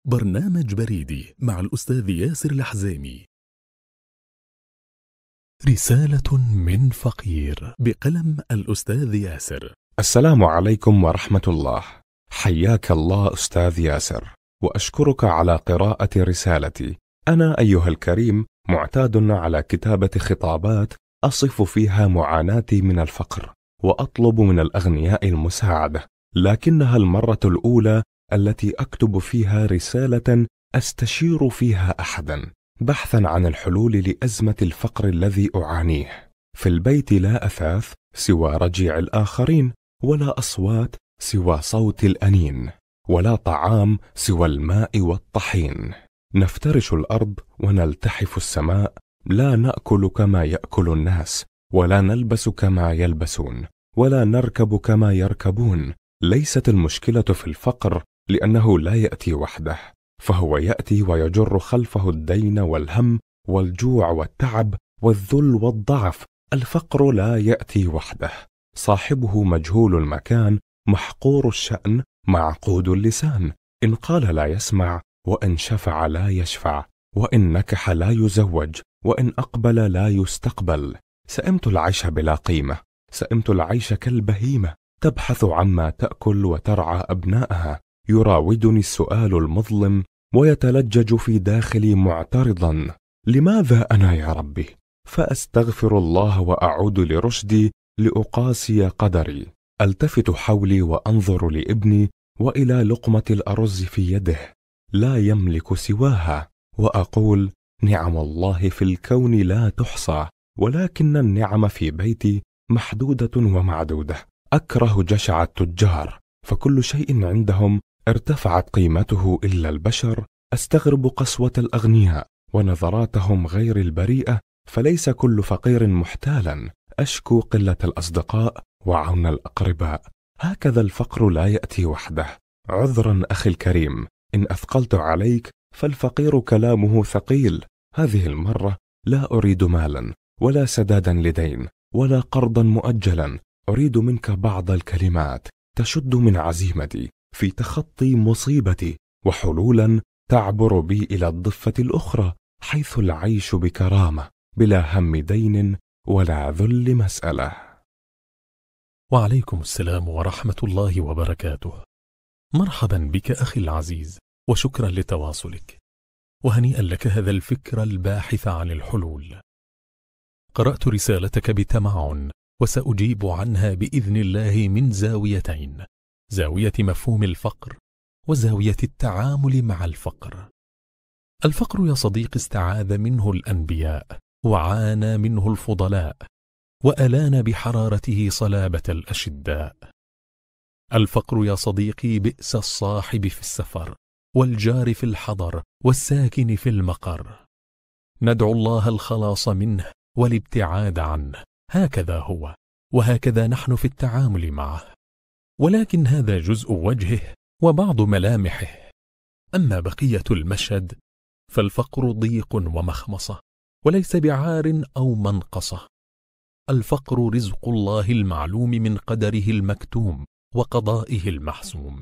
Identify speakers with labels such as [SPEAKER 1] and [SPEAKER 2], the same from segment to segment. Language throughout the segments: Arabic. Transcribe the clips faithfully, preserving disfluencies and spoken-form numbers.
[SPEAKER 1] برنامج بريدي مع الأستاذ ياسر الحزيمي. رسالة من فقير بقلم الأستاذ ياسر.
[SPEAKER 2] السلام عليكم ورحمة الله. حياك الله أستاذ ياسر، وأشكرك على قراءة رسالتي. أنا أيها الكريم معتاد على كتابة خطابات أصف فيها معاناتي من الفقر، وأطلب من الأغنياء المساعدة، لكنها المرة الأولى التي أكتب فيها رسالة أستشير فيها أحدا بحثا عن الحلول لأزمة الفقر الذي أعانيه. في البيت لا أثاث سوى رجيع الآخرين، ولا أصوات سوى صوت الأنين، ولا طعام سوى الماء والطحين. نفترش الأرض ونلتحف السماء، لا نأكل كما يأكل الناس، ولا نلبس كما يلبسون، ولا نركب كما يركبون. ليست المشكلة في الفقر، لأنه لا يأتي وحده، فهو يأتي ويجر خلفه الدين والهم والجوع والتعب والذل والضعف. الفقر لا يأتي وحده، صاحبه مجهول المكان، محقور الشأن، معقود اللسان. إن قال لا يسمع، وإن شفع لا يشفع، وإن نكح لا يزوج، وإن أقبل لا يستقبل. سئمت العيش بلا قيمة، سئمت العيش كالبهيمة، تبحث عما تأكل وترعى أبنائها. يراودني السؤال المظلم ويتلجج في داخلي معترضا: لماذا أنا يا ربي؟ فأستغفر الله وأعود لرشدي لأقاسي قدري. ألتفت حولي وأنظر لابني وإلى لقمة الأرز في يده لا يملك سواها، وأقول: نعم الله في الكون لا تحصى، ولكن النعم في بيتي محدودة ومعدودة. أكره جشع التجار، فكل شيء عندهم ارتفعت قيمته إلا البشر. أستغرب قسوة الأغنياء ونظراتهم غير البريئة، فليس كل فقير محتالا. أشكو قلة الأصدقاء وعون الأقرباء. هكذا الفقر لا يأتي وحده. عذرا أخي الكريم إن أثقلت عليك، فالفقير كلامه ثقيل. هذه المرة لا أريد مالا، ولا سدادا لدين، ولا قرضا مؤجلا. أريد منك بعض الكلمات تشد من عزيمتي في تخطي مصيبتي، وحلولا تعبر بي إلى الضفة الأخرى، حيث العيش بكرامة بلا هم دين ولا ذل مسألة.
[SPEAKER 1] وعليكم السلام ورحمة الله وبركاته. مرحبا بك أخي العزيز، وشكرا لتواصلك، وهنيئا لك هذا الفكر الباحث عن الحلول. قرأت رسالتك بتمعن، وسأجيب عنها بإذن الله من زاويتين: زاوية مفهوم الفقر، وزاوية التعامل مع الفقر. الفقر يا صديقي استعاذ منه الأنبياء، وعانى منه الفضلاء، وألان بحرارته صلابة الأشداء. الفقر يا صديقي بئس الصاحب في السفر، والجار في الحضر، والساكن في المقر. ندعو الله الخلاص منه والابتعاد عنه. هكذا هو، وهكذا نحن في التعامل معه، ولكن هذا جزء وجهه وبعض ملامحه. أما بقية المشهد فالفقر ضيق ومخمصة، وليس بعار أو منقصة. الفقر رزق الله المعلوم من قدره المكتوم وقضائه المحسوم.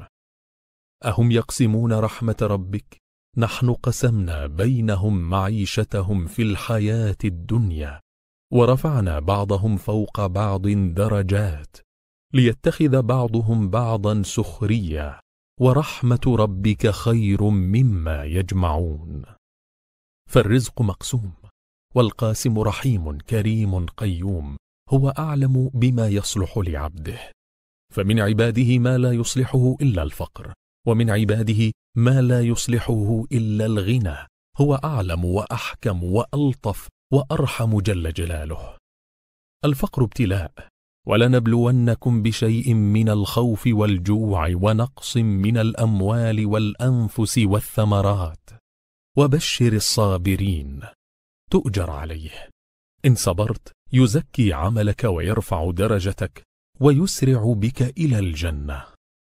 [SPEAKER 1] أهم يقسمون رحمة ربك؟ نحن قسمنا بينهم معيشتهم في الحياة الدنيا، ورفعنا بعضهم فوق بعض درجات، ليتخذ بعضهم بعضا سخريا، ورحمة ربك خير مما يجمعون. فالرزق مقسوم، والقاسم رحيم كريم قيوم، هو أعلم بما يصلح لعبده. فمن عباده ما لا يصلحه إلا الفقر، ومن عباده ما لا يصلحه إلا الغنى. هو أعلم وأحكم وألطف وأرحم جل جلاله. الفقر ابتلاء، ولنبلونكم بشيء من الخوف والجوع ونقص من الأموال والأنفس والثمرات، وبشر الصابرين تؤجر عليه. إن صبرت يزكي عملك ويرفع درجتك ويسرع بك إلى الجنة.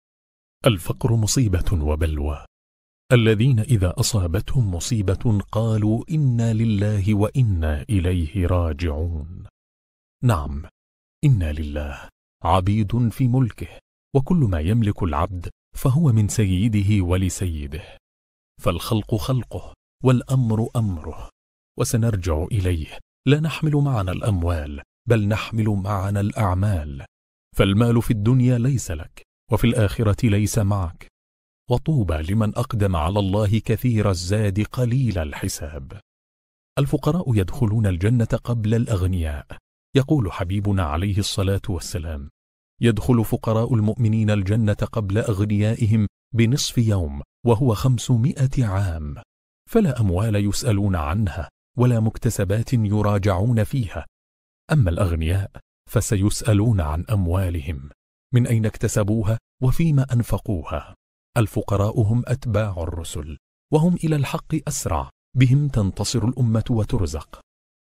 [SPEAKER 1] الفقر مصيبة وبلوى. الذين إذا أصابتهم مصيبة قالوا إنا لله وإنا إليه راجعون. نعم، إنا لله، عبيد في ملكه، وكل ما يملك العبد فهو من سيده ولسيده. فالخلق خلقه والأمر أمره، وسنرجع إليه. لا نحمل معنا الأموال، بل نحمل معنا الأعمال. فالمال في الدنيا ليس لك، وفي الآخرة ليس معك. وطوبى لمن أقدم على الله كثير الزاد قليل الحساب. الفقراء يدخلون الجنة قبل الأغنياء. يقول حبيبنا عليه الصلاة والسلام: يدخل فقراء المؤمنين الجنة قبل أغنيائهم بنصف يوم، وهو خمسمائة عام. فلا أموال يسألون عنها، ولا مكتسبات يراجعون فيها. أما الأغنياء فسيسألون عن أموالهم، من أين اكتسبوها وفيما أنفقوها. الفقراء هم أتباع الرسل، وهم إلى الحق أسرع، بهم تنتصر الأمة وترزق.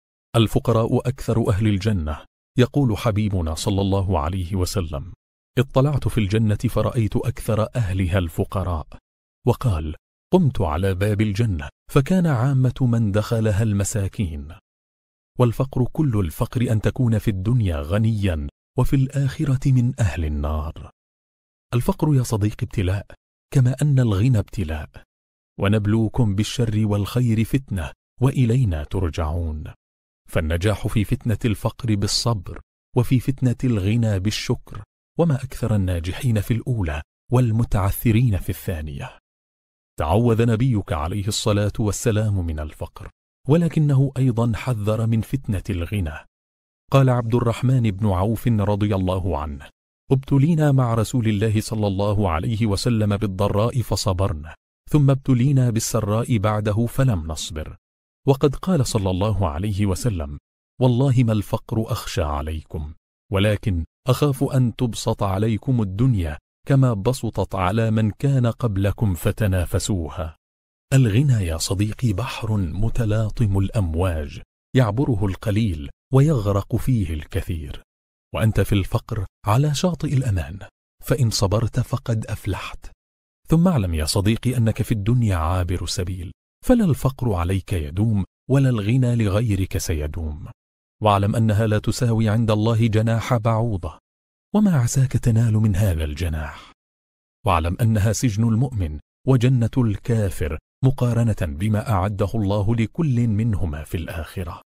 [SPEAKER 1] الفقراء أكثر أهل الجنة. يقول حبيبنا صلى الله عليه وسلم: اطلعت في الجنة فرأيت أكثر أهلها الفقراء. وقال: قمت على باب الجنة فكان عامة من دخلها المساكين. والفقر كل الفقر أن تكون في الدنيا غنيا، وفي الآخرة من أهل النار. الفقر يا صديقي ابتلاء، كما أن الغنى ابتلاء. ونبلوكم بالشر والخير فتنة، وإلينا ترجعون. فالنجاح في فتنة الفقر بالصبر، وفي فتنة الغنى بالشكر. وما أكثر الناجحين في الأولى والمتعثرين في الثانية. تعوذ نبيك عليه الصلاة والسلام من الفقر، ولكنه أيضا حذر من فتنة الغنى. قال عبد الرحمن بن عوف رضي الله عنه: ابتلينا مع رسول الله صلى الله عليه وسلم بالضراء فصبرنا، ثم ابتلينا بالسراء بعده فلم نصبر. وقد قال صلى الله عليه وسلم: والله ما الفقر أخشى عليكم، ولكن أخاف أن تبسط عليكم الدنيا كما بسطت على من كان قبلكم فتنافسوها. الغنى يا صديقي بحر متلاطم الأمواج، يعبره القليل ويغرق فيه الكثير. وأنت في الفقر على شاطئ الأمان، فإن صبرت فقد أفلحت. ثم اعلم يا صديقي أنك في الدنيا عابر سبيل، فلا الفقر عليك يدوم، ولا الغنى لغيرك سيدوم. واعلم أنها لا تساوي عند الله جناح بعوضة، وما عساك تنال من هذا الجناح. واعلم أنها سجن المؤمن وجنة الكافر، مقارنة بما أعده الله لكل منهما في الآخرة.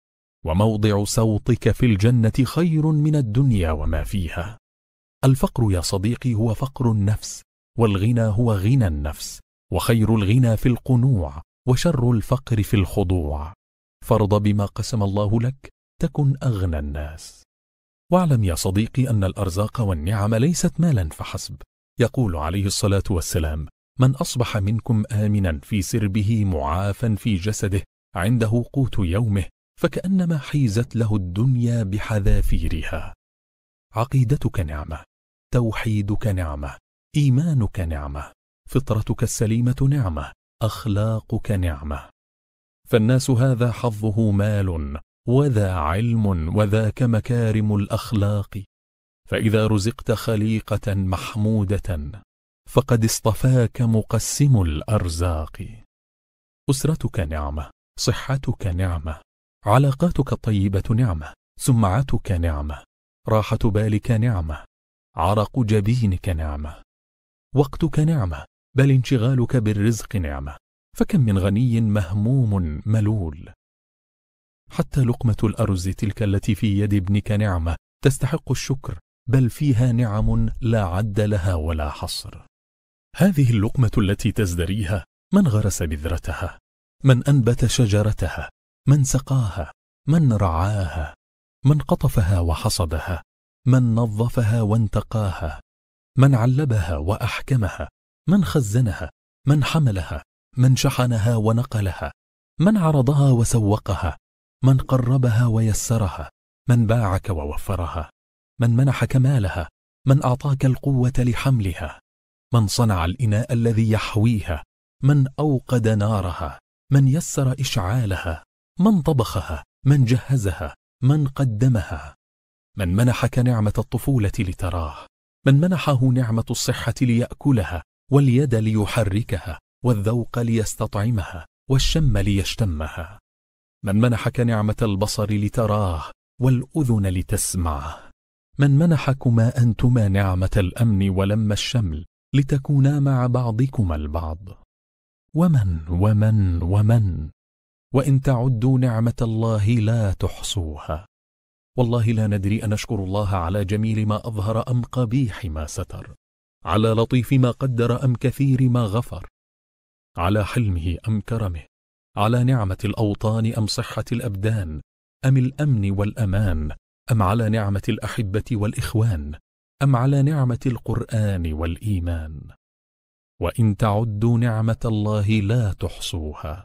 [SPEAKER 1] وموضع صوتك في الجنة خير من الدنيا وما فيها. الفقر يا صديقي هو فقر النفس، والغنى هو غنى النفس. وخير الغنى في القنوع، وشر الفقر في الخضوع. فارض بما قسم الله لك تكن أغنى الناس. واعلم يا صديقي أن الأرزاق والنعم ليست مالا فحسب. يقول عليه الصلاة والسلام: من أصبح منكم آمنا في سربه معافا في جسده عنده قوت يومه، فكأنما حيزت له الدنيا بحذافيرها. عقيدتك نعمة، توحيدك نعمة، إيمانك نعمة، فطرتك السليمة نعمة، أخلاقك نعمة. فالناس هذا حظه مال، وذا علم، وذاك مكارم الأخلاق. فإذا رزقت خليقة محمودة فقد اصطفاك مقسم الأرزاق. أسرتك نعمة، صحتك نعمة، علاقاتك الطيبة نعمة، سمعتك نعمة، راحة بالك نعمة، عرق جبينك نعمة، وقتك نعمة، بل انشغالك بالرزق نعمة. فكم من غني مهموم ملول. حتى لقمة الأرز تلك التي في يد ابنك نعمة تستحق الشكر، بل فيها نعم لا عد لها ولا حصر. هذه اللقمة التي تزدريها من غرس بذرتها، من أنبت شجرتها، من سقاها، من رعاها، من قطفها وحصدها، من نظفها وانتقاها، من علبها وأحكمها، من خزنها، من حملها، من شحنها ونقلها، من عرضها وسوقها، من قربها ويسرها، من باعك ووفرها، من منحك مالها، من أعطاك القوة لحملها، من صنع الإناء الذي يحويها، من أوقد نارها، من يسر إشعالها، من طبخها، من جهزها، من قدمها، من منحك نعمة الطفولة لتراه، من منحه نعمة الصحة ليأكلها، واليد ليحركها، والذوق ليستطعمها، والشم ليشتمها، من منحك نعمة البصر لتراه، والأذن لتسمعه، من منحكما أنتما نعمة الأمن ولم الشمل لتكونا مع بعضكما البعض. ومن ومن ومن، وإن تعدوا نعمة الله لا تحصوها. والله لا ندري أنشكر الله على جميل ما أظهر أم قبيح ما ستر، على لطيف ما قدر أم كثير ما غفر، على حلمه أم كرمه، على نعمة الأوطان أم صحة الأبدان، أم الأمن والأمان، أم على نعمة الأحبة والإخوان، أم على نعمة القرآن والإيمان. وإن تعدوا نعمة الله لا تحصوها.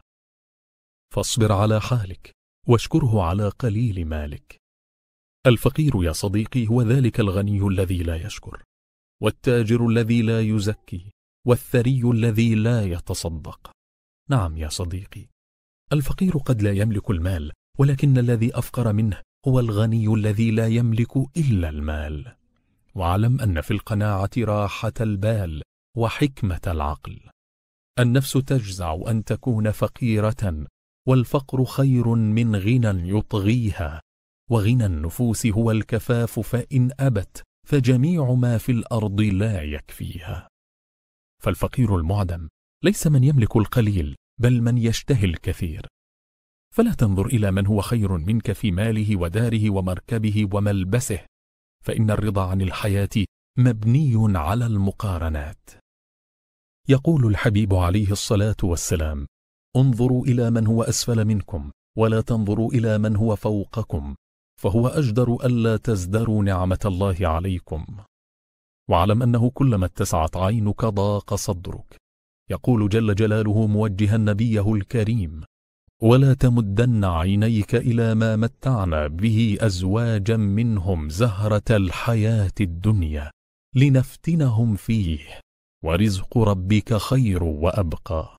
[SPEAKER 1] فاصبر على حالك واشكره على قليل مالك. الفقير يا صديقي هو ذلك الغني الذي لا يشكر، والتاجر الذي لا يزكي، والثري الذي لا يتصدق. نعم يا صديقي، الفقير قد لا يملك المال، ولكن الذي أفقر منه هو الغني الذي لا يملك إلا المال. واعلم أن في القناعة راحة البال وحكمة العقل. النفس تجزع أن تكون فقيرة، والفقر خير من غنى يطغيها، وغنى النفوس هو الكفاف، فإن أبت فجميع ما في الأرض لا يكفيها. فالفقير المعدم ليس من يملك القليل، بل من يشتهي الكثير. فلا تنظر إلى من هو خير منك في ماله وداره ومركبه وملبسه، فإن الرضا عن الحياة مبني على المقارنات. يقول الحبيب عليه الصلاة والسلام: انظروا إلى من هو أسفل منكم، ولا تنظروا إلى من هو فوقكم، فهو أجدر ألا تزدروا نعمة الله عليكم. واعلم أنه كلما اتسعت عينك ضاق صدرك. يقول جل جلاله موجها نبيه الكريم: ولا تمدن عينيك إلى ما متعنا به أزواجا منهم زهرة الحياة الدنيا لنفتنهم فيه ورزق ربك خير وأبقى.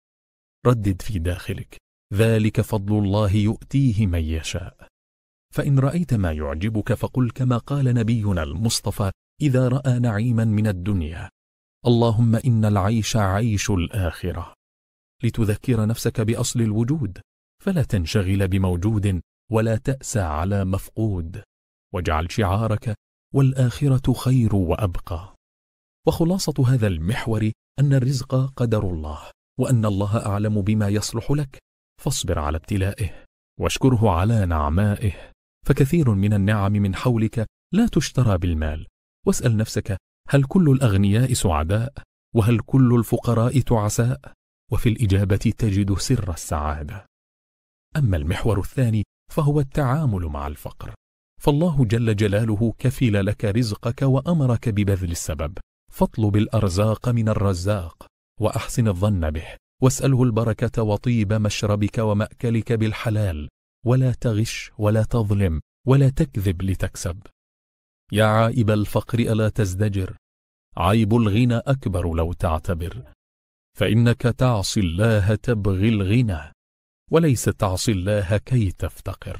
[SPEAKER 1] ردد في داخلك: ذلك فضل الله يؤتيه من يشاء. فإن رأيت ما يعجبك فقل كما قال نبينا المصطفى إذا رأى نعيما من الدنيا: اللهم إن العيش عيش الآخرة. لتذكر نفسك بأصل الوجود، فلا تنشغل بموجود ولا تأسى على مفقود، واجعل شعارك: والآخرة خير وأبقى. وخلاصة هذا المحور أن الرزق قدر الله، وأن الله أعلم بما يصلح لك، فاصبر على ابتلائه واشكره على نعمائه، فكثير من النعم من حولك لا تشترى بالمال. واسأل نفسك: هل كل الأغنياء سعداء؟ وهل كل الفقراء تعساء؟ وفي الإجابة تجد سر السعادة. أما المحور الثاني فهو التعامل مع الفقر، فالله جل جلاله كفل لك رزقك وأمرك ببذل السبب، فاطلب الأرزاق من الرزاق وأحسن الظن به، واسأله البركة وطيب مشربك ومأكلك بالحلال، ولا تغش ولا تظلم ولا تكذب لتكسب. يا عائب الفقر ألا تزدجر، عيب الغنى أكبر لو تعتبر، فإنك تعصي الله تبغي الغنى، وليس تعصي الله كي تفتقر.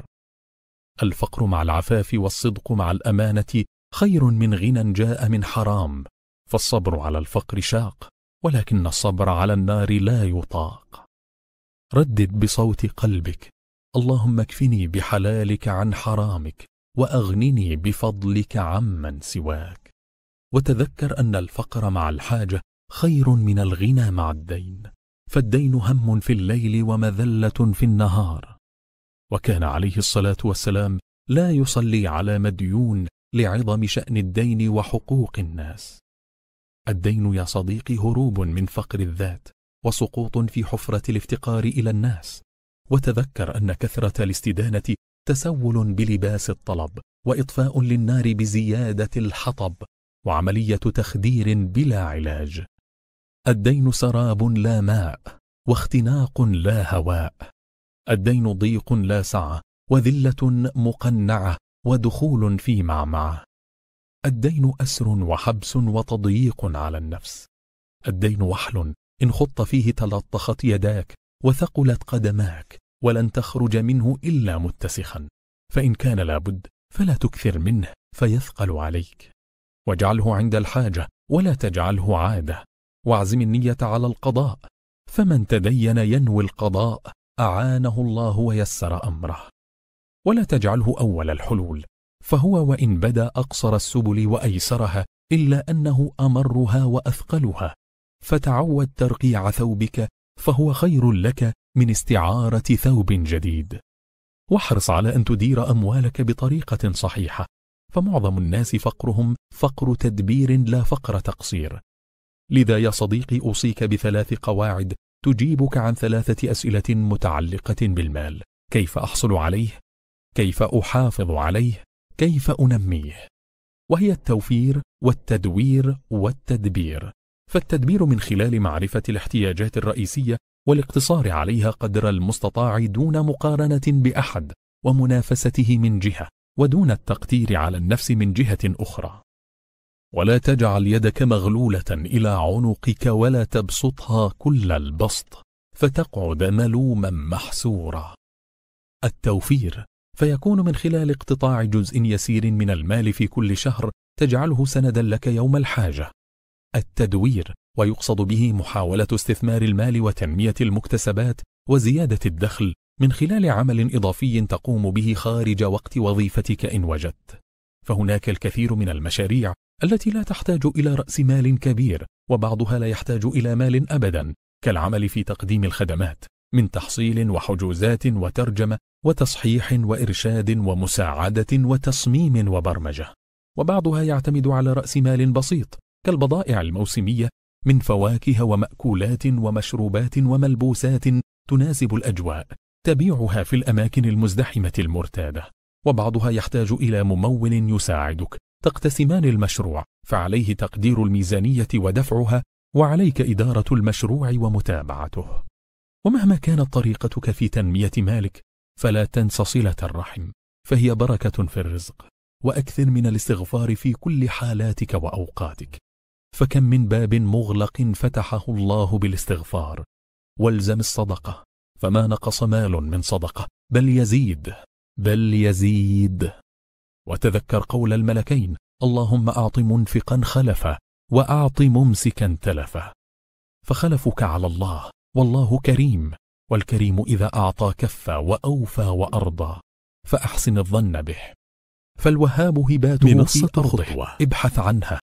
[SPEAKER 1] الفقر مع العفاف والصدق مع الأمانة خير من غنى جاء من حرام، فالصبر على الفقر شاق، ولكن الصبر على النار لا يطاق. ردد بصوت قلبك: اللهم اكفني بحلالك عن حرامك، وأغنني بفضلك عمن سواك. وتذكر أن الفقر مع الحاجة خير من الغنى مع الدين، فالدين هم في الليل ومذلة في النهار. وكان عليه الصلاة والسلام لا يصلي على مديون لعظم شأن الدين وحقوق الناس. الدين يا صديقي هروب من فقر الذات، وسقوط في حفرة الافتقار إلى الناس. وتذكر أن كثرة الاستدانة تسول بلباس الطلب، وإطفاء للنار بزيادة الحطب، وعملية تخدير بلا علاج. الدين سراب لا ماء، واختناق لا هواء. الدين ضيق لا سعة، وذلة مقنعة، ودخول في معمعة. الدين أسر وحبس وتضييق على النفس. الدين وحل إن خط فيه تلطخت يداك وثقلت قدماك، ولن تخرج منه إلا متسخا، فإن كان لابد فلا تكثر منه فيثقل عليك. واجعله عند الحاجة ولا تجعله عادة، واعزم النية على القضاء، فمن تدين ينوي القضاء أعانه الله ويسر أمره. ولا تجعله أول الحلول، فهو وإن بدا أقصر السبل وأيسرها إلا أنه أمرها وأثقلها، فتعود ترقيع ثوبك فهو خير لك من استعارة ثوب جديد. واحرص على أن تدير أموالك بطريقة صحيحة، فمعظم الناس فقرهم فقر تدبير لا فقر تقصير. لذا يا صديقي أوصيك بثلاث قواعد تجيبك عن ثلاثة أسئلة متعلقة بالمال: كيف أحصل عليه؟ كيف أحافظ عليه؟ كيف أنميه؟ وهي التوفير والتدوير والتدبير. فالتدبير من خلال معرفة الاحتياجات الرئيسية والاقتصار عليها قدر المستطاع دون مقارنة بأحد ومنافسته من جهة، ودون التقتير على النفس من جهة أخرى. ولا تجعل يدك مغلولة إلى عنقك ولا تبسطها كل البسط فتقعد ملوما محسورا. التوفير فيكون من خلال اقتطاع جزء يسير من المال في كل شهر تجعله سندا لك يوم الحاجة. التدوير ويقصد به محاولة استثمار المال وتنمية المكتسبات وزيادة الدخل من خلال عمل إضافي تقوم به خارج وقت وظيفتك إن وجدت. فهناك الكثير من المشاريع التي لا تحتاج إلى رأس مال كبير، وبعضها لا يحتاج إلى مال أبدا، كالعمل في تقديم الخدمات من تحصيل وحجوزات وترجمة وتصحيح وإرشاد ومساعدة وتصميم وبرمجة. وبعضها يعتمد على رأس مال بسيط كالبضائع الموسمية من فواكه ومأكولات ومشروبات وملبوسات تناسب الأجواء تبيعها في الأماكن المزدحمة المرتادة. وبعضها يحتاج إلى ممول يساعدك، تقتسمان المشروع، فعليه تقدير الميزانية ودفعها، وعليك إدارة المشروع ومتابعته. ومهما كانت طريقتك في تنمية مالك فلا تنس صلة الرحم، فهي بركة في الرزق. وأكثر من الاستغفار في كل حالاتك وأوقاتك، فكم من باب مغلق فتحه الله بالاستغفار. والزم الصدقة، فما نقص مال من صدقة بل يزيد بل يزيد. وتذكر قول الملكين: اللهم أعط منفقا خلفا وأعط ممسكا تلفا. فخلفك على الله، والله كريم، والكريم إذا أعطى كفى وأوفى وأرضى، فأحسن الظن به. فالوهاب هباته في أرضه، ابحث عنها